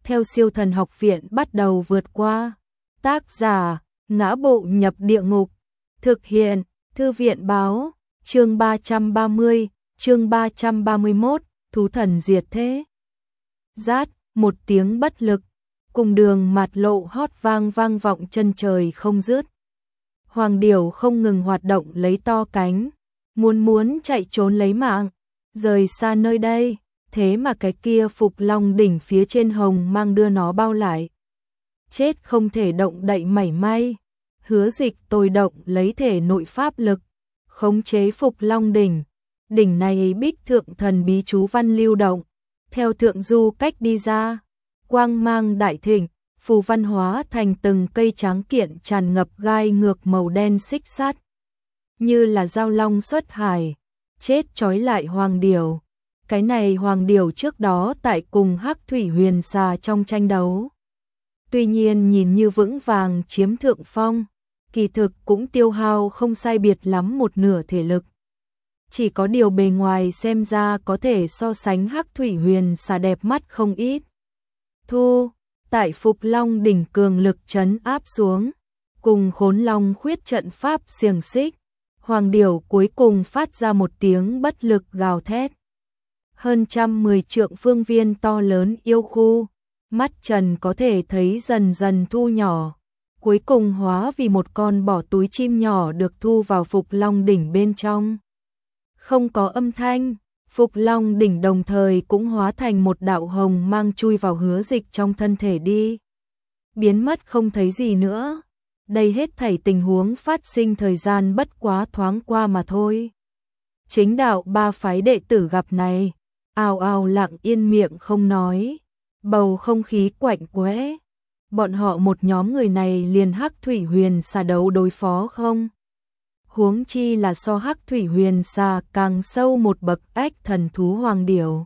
theo Siêu Thần Học Viện bắt đầu vượt qua. Tác giả: Ngã Bộ Nhập Địa Ngục. Thực hiện: Thư viện báo. Chương 330, chương 331, Thú Thần Diệt Thế. Rát, một tiếng bất lực, cùng đường mạt lộ hót vang vọng chân trời không dứt. Hoàng điểu không ngừng hoạt động lấy to cánh, muốn chạy trốn lấy mạng, rời xa nơi đây, thế mà cái kia Phục Long đỉnh phía trên hồng mang đưa nó bao lại. Chết không thể động đậy mảy may. Hứa Dịch tôi động lấy thể nội pháp lực, khống chế Phục Long đỉnh. Đỉnh này bích thượng thần bí chú văn lưu động, theo thượng du cách đi ra, quang mang đại thịnh, phù văn hóa thành từng cây tráng kiện tràn ngập gai ngược màu đen xích sắt, như là dao long xuất hải, chết trói lại hoàng điểu. Cái này hoàng điểu trước đó tại cùng Hắc Thủy Huyền Xà trong tranh đấu, tuy nhiên nhìn như vững vàng chiếm thượng phong, kỳ thực cũng tiêu hao không sai biệt lắm một nửa thể lực. Chỉ có điều bề ngoài xem ra có thể so sánh Hắc Thủy Huyền Xà đẹp mắt không ít. Tại Phục Long đỉnh cường lực trấn áp xuống, cùng Khốn Long khuyết trận pháp xiềng xích, hoàng điểu cuối cùng phát ra một tiếng bất lực gào thét. Hơn 110 trượng phương viên to lớn yêu khu, mắt Trần có thể thấy dần dần thu nhỏ, cuối cùng hóa vì một con bò túi chim nhỏ được thu vào Phục Long đỉnh bên trong. Không có âm thanh, Phục Long đỉnh đồng thời cũng hóa thành một đạo hồng mang chui vào Hứa Dịch trong thân thể đi, biến mất không thấy gì nữa. Đây hết thảy tình huống phát sinh thời gian bất quá thoáng qua mà thôi. Chính đạo ba phái đệ tử gặp này, ào ào lặng yên miệng không nói, bầu không khí quạnh quẽ. Bọn họ một nhóm người này liền Hắc Thủy Huyền Xà đấu đối phó không? Huống chi là so Hắc Thủy Huyền Xà càng sâu một bậc ách thần thú hoàng điểu.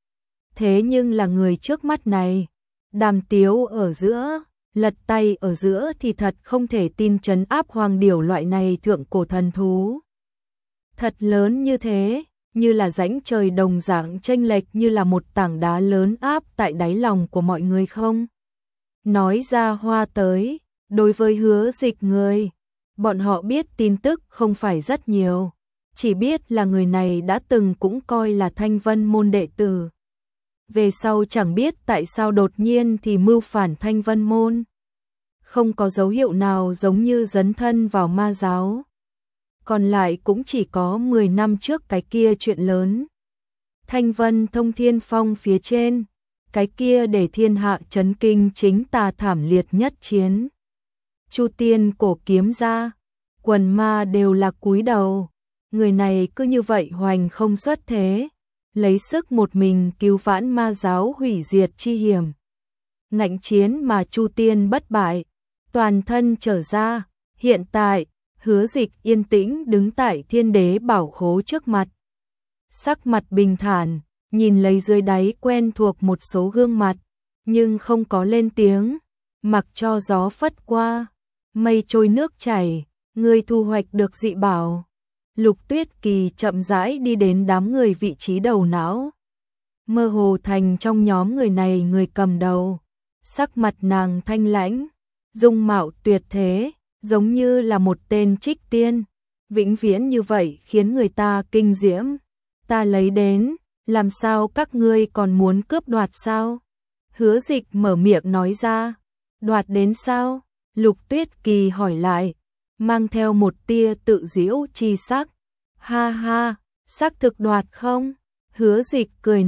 Thế nhưng là người trước mắt này, đàm tiếu ở giữa, lật tay ở giữa thì thật không thể tin trấn áp hoàng điểu loại này thượng cổ thần thú. Thật lớn như thế, như là rãnh trời đồng dạng chênh lệch như là một tảng đá lớn áp tại đáy lòng của mọi người không? Nói ra hoa tới, đối với Hứa Dịch người, bọn họ biết tin tức không phải rất nhiều, chỉ biết là người này đã từng cũng coi là Thanh Vân môn đệ tử. Về sau chẳng biết tại sao đột nhiên thì mưu phản Thanh Vân môn. Không có dấu hiệu nào giống như dấn thân vào ma giáo. Còn lại cũng chỉ có 10 năm trước cái kia chuyện lớn. Thanh Vân Thông Thiên Phong phía trên, cái kia để thiên hạ chấn kinh chính tà thảm liệt nhất chiến. Chu Tiên cổ kiếm ra, quần ma đều là cúi đầu. Người này cứ như vậy hoành không xuất thế, lấy sức một mình cứu vãn ma giáo hủy diệt chi hiểm. Ngạnh chiến mà Chu Tiên bất bại, toàn thân trở ra. Hiện tại, Hứa Dịch yên tĩnh đứng tại Thiên Đế bảo khố trước mặt. Sắc mặt bình thản, nhìn lấy dưới đáy quen thuộc một số gương mặt, nhưng không có lên tiếng, mặc cho gió phất qua, mây trôi nước chảy, người thu hoạch được dị bảo. Lục Tuyết Kỳ chậm rãi đi đến đám người vị trí đầu não, mơ hồ thành trong nhóm người này người cầm đầu. Sắc mặt nàng thanh lãnh, dung mạo tuyệt thế, giống như là một tên trích tiên, vĩnh viễn như vậy khiến người ta kinh diễm. Ta lấy đến, làm sao các ngươi còn muốn cướp đoạt sao? Hứa Dịch mở miệng nói ra. Đoạt đến sao? Lục Tuyết Kỳ hỏi lại, mang theo một tia tự giễu chi sắc. Ha ha, xác thực đoạt không? Hứa Dịch cười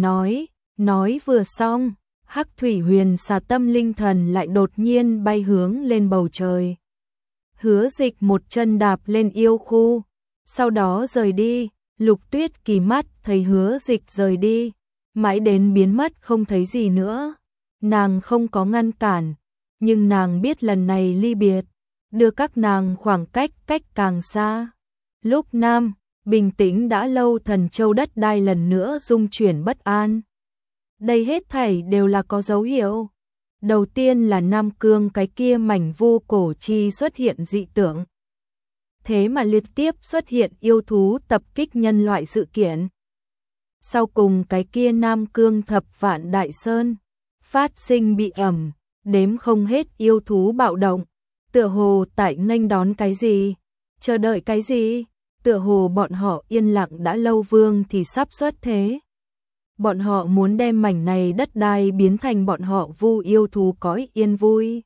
nói vừa xong, Hắc Thủy Huyền Xà tâm linh thần lại đột nhiên bay hướng lên bầu trời. Hứa Dịch một chân đạp lên yêu khu, sau đó rời đi. Lục Tuyết Kỳ mắt thấy Hứa Dịch rời đi, mãi đến biến mất không thấy gì nữa. Nàng không có ngăn cản, nhưng nàng biết lần này ly biệt, đưa các nàng khoảng cách càng xa. Lúc Nam, bình tĩnh đã lâu Thần Châu đất đai lần nữa rung chuyển bất an. Đây hết thảy đều là có dấu hiệu. Đầu tiên là Nam Cương cái kia mảnh vu cổ chi xuất hiện dị tượng. Thế mà liên tiếp xuất hiện yêu thú tập kích nhân loại sự kiện. Sau cùng cái kia Nam Cương thập vạn đại sơn, phát sinh bị ẩm, đếm không hết yêu thú bạo động, tựa hồ tại nghênh đón cái gì, chờ đợi cái gì, tựa hồ bọn họ yên lặng đã lâu, vương thì sắp xuất thế. Bọn họ muốn đem mảnh này đất đai biến thành bọn họ vu yêu thú cõi yên vui.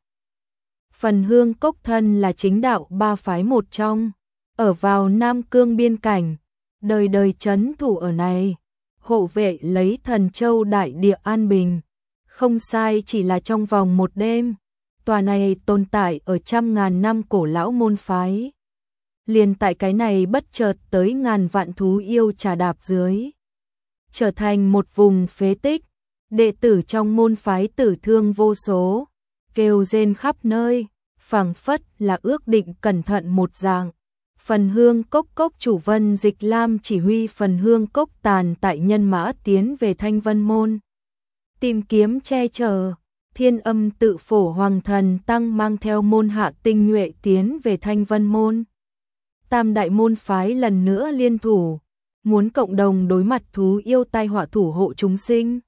Phần Hương Cốc thân là chính đạo ba phái một trong, ở vào Nam Cương biên cảnh, đời đời trấn thủ ở này, hộ vệ lấy Thần Châu đại địa an bình. Không sai, chỉ là trong vòng một đêm, tòa này tồn tại ở trăm ngàn năm cổ lão môn phái. Liền tại cái này bất chợt tới ngàn vạn thú yêu trà đạp dưới, trở thành một vùng phế tích, đệ tử trong môn phái tử thương vô số, kêu rên khắp nơi, phảng phất là ước định cẩn thận một dạng. Phần Hương Cốc Cốc chủ Vân Dịch Lam chỉ huy Phần Hương Cốc tàn tại nhân mã tiến về Thanh Vân Môn, tìm kiếm che chở. Thiên Âm Tự Phổ Hoàng Thần Tăng mang theo môn hạ tinh nhuệ tiến về Thanh Vân Môn. Tam đại môn phái lần nữa liên thủ, muốn cộng đồng đối mặt thú yêu tai họa, thủ hộ chúng sinh.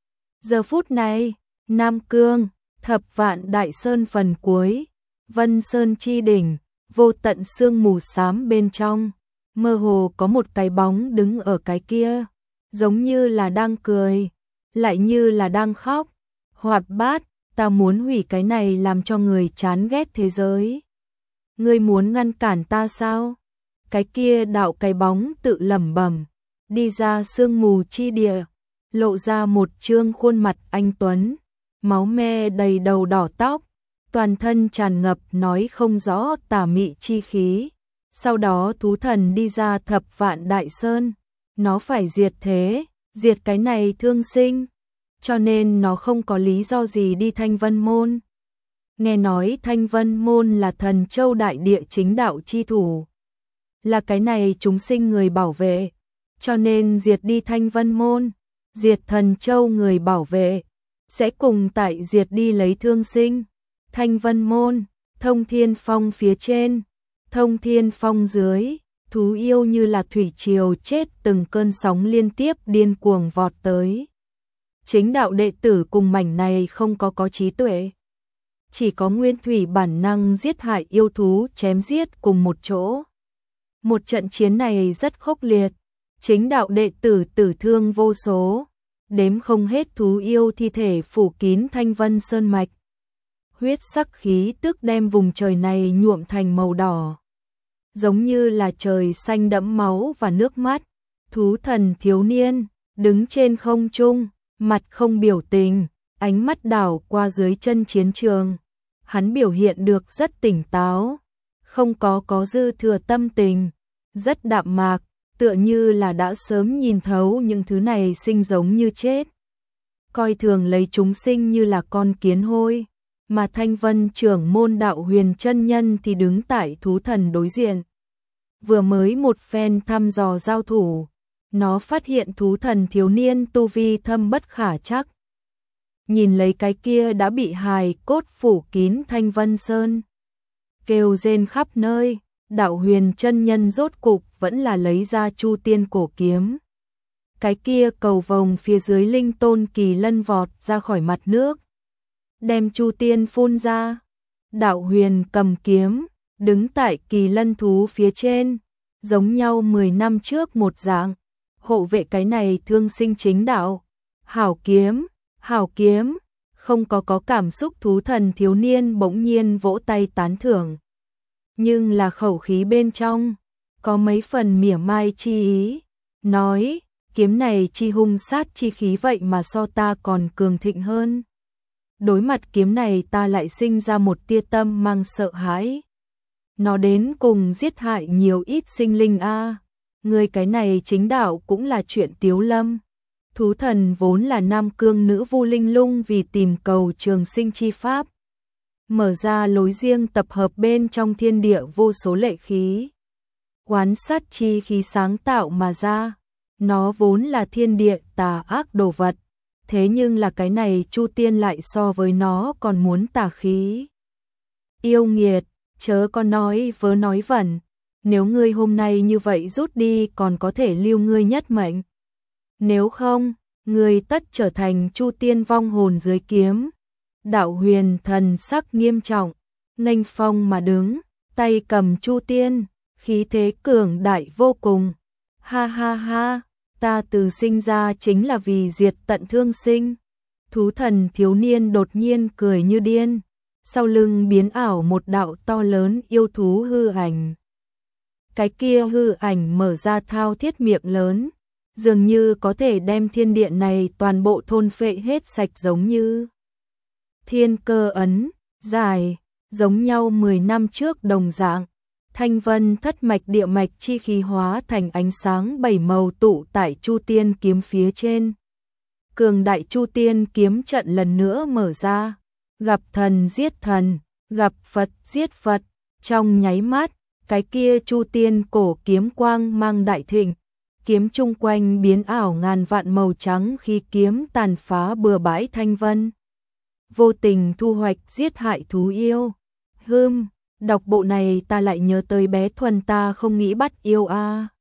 Giờ phút này, Nam Cương, Thập Vạn Đại Sơn phần cuối, Vân Sơn chi đỉnh, vô tận sương mù xám bên trong, mơ hồ có một cái bóng đứng ở cái kia, giống như là đang cười, lại như là đang khóc. Hoạt bát, ta muốn hủy cái này làm cho người chán ghét thế giới. Ngươi muốn ngăn cản ta sao? Cái kia đạo cái bóng tự lẩm bẩm, đi ra sương mù chi địa, lộ ra một trương khuôn mặt anh tuấn, máu me đầy đầu, đỏ tóc, toàn thân tràn ngập nói không rõ tà mị chi khí. Sau đó thú thần đi ra Thập Vạn Đại Sơn, nó phải diệt thế, diệt cái này thương sinh, cho nên nó không có lý do gì đi Thanh Vân Môn. Nghe nói Thanh Vân Môn là Thần Châu đại địa chính đạo chi thủ, là cái này chúng sinh người bảo vệ, cho nên diệt đi Thanh Vân Môn, diệt Thần Châu người bảo vệ, sẽ cùng tại diệt đi lấy thương sinh. Thanh Vân Môn, Thông Thiên Phong phía trên, Thông Thiên Phong dưới, thú yêu như là thủy triều chết, từng cơn sóng liên tiếp điên cuồng vọt tới. Chính đạo đệ tử cùng mảnh này không có trí tuệ, chỉ có nguyên thủy bản năng giết hại yêu thú, chém giết cùng một chỗ. Một trận chiến này rất khốc liệt, chính đạo đệ tử tử thương vô số, đếm không hết thú yêu thi thể phủ kín Thanh Vân Sơn mạch. Huyết sắc khí tức đem vùng trời này nhuộm thành màu đỏ, giống như là trời xanh đẫm máu và nước mắt. Thú thần thiếu niên đứng trên không trung, mặt không biểu tình, ánh mắt đảo qua dưới chân chiến trường. Hắn biểu hiện được rất tỉnh táo, không có dư thừa tâm tình, rất đạm mạc, tựa như là đã sớm nhìn thấu những thứ này sinh giống như chết, coi thường lấy chúng sinh như là con kiến hôi. Mà Thanh Vân trưởng môn Đạo Huyền chân nhân thì đứng tại thú thần đối diện. Vừa mới một phen thăm dò giao thủ, nó phát hiện thú thần thiếu niên tu vi thâm bất khả trắc. Nhìn lấy cái kia đã bị hài cốt phủ kín Thanh Vân Sơn, kêu rên khắp nơi, Đạo Huyền chân nhân rốt cục vẫn là lấy ra Chu Tiên cổ kiếm. Cái kia cầu vồng phía dưới linh tôn kỳ lân vọt ra khỏi mặt nước, đem Chu Tiên phun ra. Đạo Huyền cầm kiếm, đứng tại kỳ lân thú phía trên, giống nhau 10 năm trước một dạng, hộ vệ cái này thương sinh chính đạo. Hảo kiếm, không có cảm xúc. Thú thần thiếu niên bỗng nhiên vỗ tay tán thưởng, nhưng là khẩu khí bên trong có mấy phần mỉa mai chi ý, nói, kiếm này chi hung sát chi khí vậy mà so ta còn cường thịnh hơn. Đối mặt kiếm này ta lại sinh ra một tia tâm mang sợ hãi. Nó đến cùng giết hại nhiều ít sinh linh a. Người cái này chính đạo cũng là chuyện tiếu lâm. Thú thần vốn là Nam Cương nữ vu linh lung, vì tìm cầu trường sinh chi pháp, mở ra lối riêng tập hợp bên trong thiên địa vô số lệ khí, oán sát chi khí sáng tạo mà ra. Nó vốn là thiên địa tà ác đồ vật, thế nhưng là cái này Chu Tiên lại so với nó còn muốn tà khí. Yêu nghiệt, chớ có nói vớ nói vẩn, nếu ngươi hôm nay như vậy rút đi còn có thể lưu ngươi nhất mệnh. Nếu không, người tất trở thành Chu Tiên vong hồn dưới kiếm. Đạo Huyền thần sắc nghiêm trọng, nghênh phong mà đứng, tay cầm Chu Tiên, khí thế cường đại vô cùng. Ha ha ha, ta từ sinh ra chính là vì diệt tận thương sinh. Thú thần thiếu niên đột nhiên cười như điên, sau lưng biến ảo một đạo to lớn yêu thú hư ảnh. Cái kia hư ảnh mở ra thao thiết miệng lớn, dường như có thể đem thiên địa này toàn bộ thôn phệ hết sạch, giống như thiên cơ ấn, dài, giống nhau 10 năm trước đồng dạng. Thanh vân thất mạch địa mạch chi khí hóa thành ánh sáng 7 màu tụ tại Chu Tiên kiếm phía trên. Cường đại Chu Tiên kiếm trận lần nữa mở ra, gặp thần giết thần, gặp Phật giết Phật, trong nháy mắt, cái kia Chu Tiên cổ kiếm quang mang đại thịnh, kiếm chung quanh biến ảo ngàn vạn màu trắng khi kiếm tàn phá bừa bãi thanh vân. Vô tình thu hoạch giết hại thú yêu. Đọc bộ này ta lại nhớ tới bé Thuần, ta không nghĩ bắt yêu a.